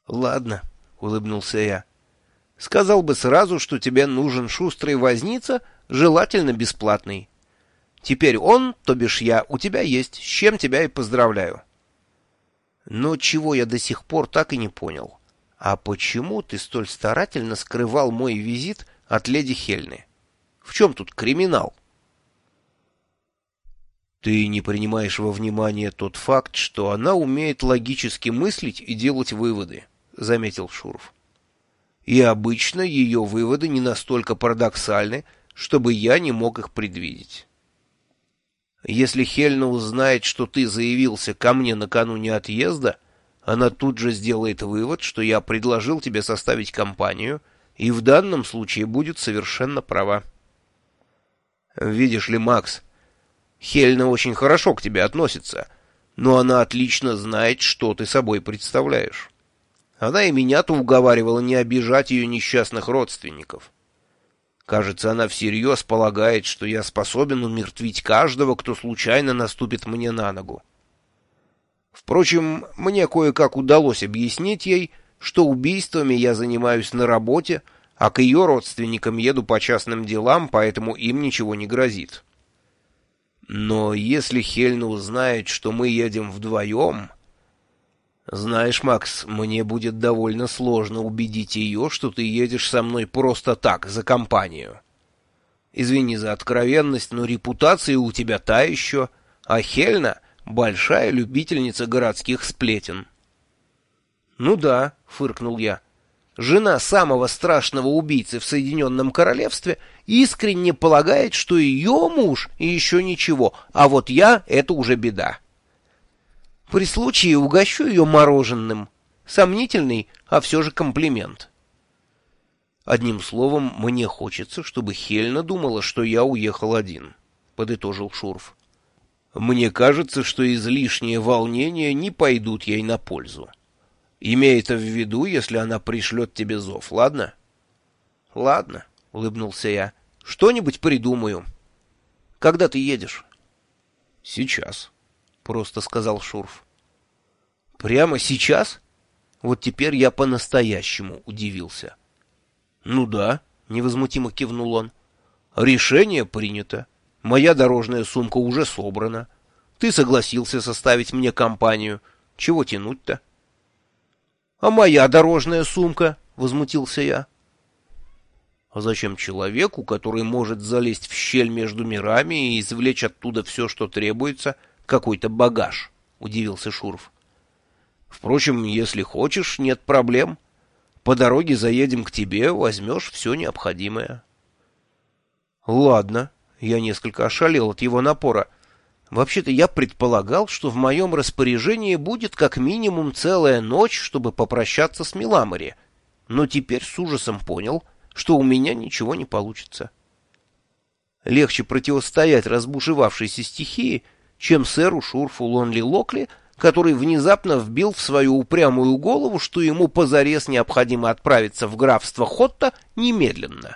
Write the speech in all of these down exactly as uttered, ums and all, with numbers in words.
Ладно, улыбнулся я. Сказал бы сразу, что тебе нужен шустрый возница, желательно бесплатный. Теперь он, то бишь я, у тебя есть, с чем тебя и поздравляю. Но чего я до сих пор так и не понял. А почему ты столь старательно скрывал мой визит от леди Хельны? В чем тут криминал? Ты не принимаешь во внимание тот факт, что она умеет логически мыслить и делать выводы, заметил Шуров. И обычно ее выводы не настолько парадоксальны, чтобы я не мог их предвидеть. Если Хельна узнает, что ты заявился ко мне накануне отъезда, она тут же сделает вывод, что я предложил тебе составить компанию, и в данном случае будет совершенно права. Видишь ли, Макс, Хельна очень хорошо к тебе относится, но она отлично знает, что ты собой представляешь. Она и меня-то уговаривала не обижать ее несчастных родственников. Кажется, она всерьез полагает, что я способен умертвить каждого, кто случайно наступит мне на ногу. Впрочем, мне кое-как удалось объяснить ей, что убийствами я занимаюсь на работе, а к ее родственникам еду по частным делам, поэтому им ничего не грозит. Но если Хельна узнает, что мы едем вдвоем... Знаешь, Макс, мне будет довольно сложно убедить ее, что ты едешь со мной просто так, за компанию. Извини за откровенность, но репутация у тебя та еще, а Хельна — большая любительница городских сплетен. — Ну да, — фыркнул я. Жена самого страшного убийцы в Соединенном Королевстве искренне полагает, что ее муж и еще ничего, а вот я — это уже беда. При случае угощу ее мороженым. Сомнительный, а все же комплимент. Одним словом, мне хочется, чтобы Хельна думала, что я уехал один, — подытожил Шуров. Мне кажется, что излишние волнения не пойдут ей на пользу. Имей это в виду, если она пришлет тебе зов, ладно? — Ладно, — улыбнулся я. — Что-нибудь придумаю. Когда ты едешь? — Сейчас. — просто сказал Шуров. «Прямо сейчас?» Вот теперь я по-настоящему удивился. «Ну да», — невозмутимо кивнул он. «Решение принято. Моя дорожная сумка уже собрана. Ты согласился составить мне компанию. Чего тянуть-то?» «А моя дорожная сумка?» — возмутился я. «А зачем человеку, который может залезть в щель между мирами и извлечь оттуда все, что требуется, какой-то багаж?» — удивился Шуров. «Впрочем, если хочешь, нет проблем. По дороге заедем к тебе, возьмешь все необходимое». «Ладно», — я несколько ошалел от его напора. «Вообще-то я предполагал, что в моем распоряжении будет как минимум целая ночь, чтобы попрощаться с Миламори, но теперь с ужасом понял, что у меня ничего не получится. Легче противостоять разбушевавшейся стихии, чем сэру Шурфу Лонли Локли, который внезапно вбил в свою упрямую голову, что ему позарез необходимо отправиться в графство Хотта немедленно.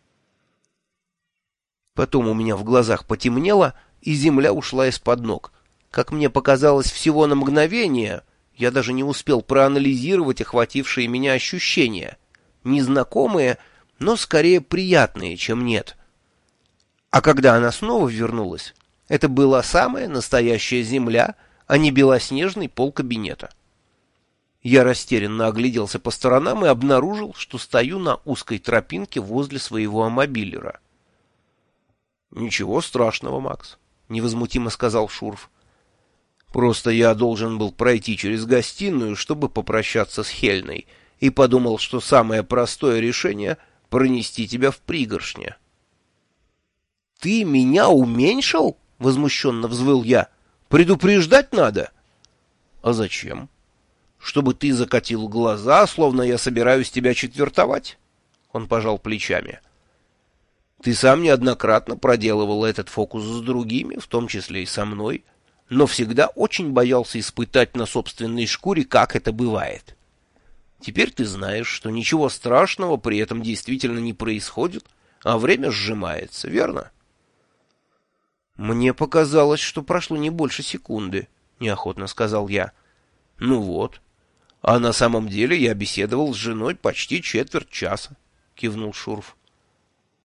Потом у меня в глазах потемнело, и земля ушла из-под ног. Как мне показалось, всего на мгновение, я даже не успел проанализировать охватившие меня ощущения. Незнакомые, но скорее приятные, чем нет. А когда она снова вернулась, это была самая настоящая земля, а не белоснежный пол кабинета. Я растерянно огляделся по сторонам и обнаружил, что стою на узкой тропинке возле своего амобилера. — Ничего страшного, Макс, — невозмутимо сказал Шуров. — Просто я должен был пройти через гостиную, чтобы попрощаться с Хельной, и подумал, что самое простое решение — пронести тебя в пригоршне. — Ты меня уменьшил? — возмущенно взвыл я. Предупреждать надо. А зачем? Чтобы ты закатил глаза, словно я собираюсь тебя четвертовать? Он пожал плечами. Ты сам неоднократно проделывал этот фокус с другими, в том числе и со мной, но всегда очень боялся испытать на собственной шкуре, как это бывает. Теперь ты знаешь, что ничего страшного при этом действительно не происходит, а время сжимается, верно? «Мне показалось, что прошло не больше секунды», — неохотно сказал я. «Ну вот. А на самом деле я беседовал с женой почти четверть часа, кивнул Шурф.